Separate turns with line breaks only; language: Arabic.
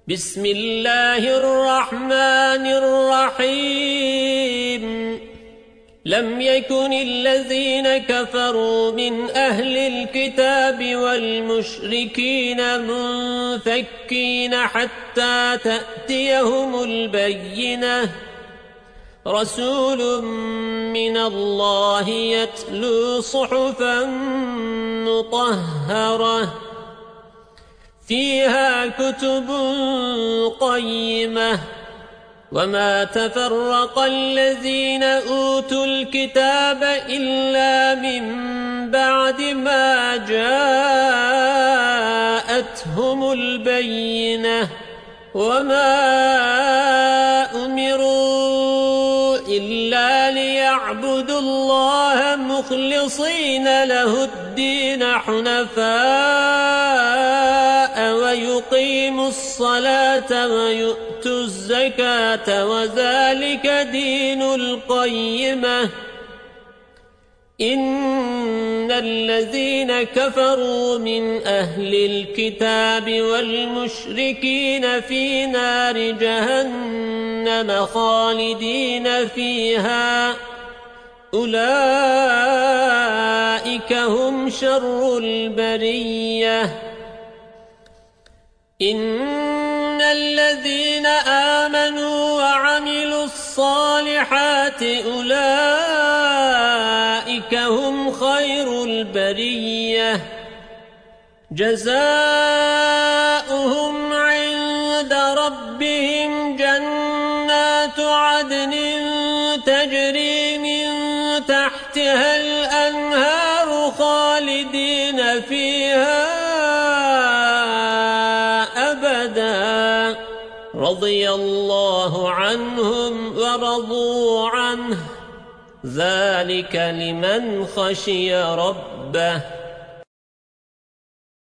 بسم الله الرحمن الرحيم لم يكن الذين كفروا من أهل الكتاب والمشركين منفكين حتى تأتيهم البينة رسول من الله يتلو صحفا مطهرة فيها كتب قيمة وما تفرق الذين أوتوا الكتاب إلا من بعد ما جاءتهم البينة وما أمروا إلا ليعبدوا الله مخلصين له الدين حنفاء ويقيموا الصلاة ويؤتوا الزكاة وذلك دين القيمة إن الذين كفروا من أهل الكتاب والمشركين في نار جهنم خالدين فيها أولئك هم شر البرية إن الذين آمنوا وعملوا الصالحات أولئك هم خير البرية جزاؤهم عند ربهم جنات عدن تجري من تحتها الأنهار خالدين فيها أبدا رضي الله عنهم ورضوا عنه ذلك لمن خشي ربه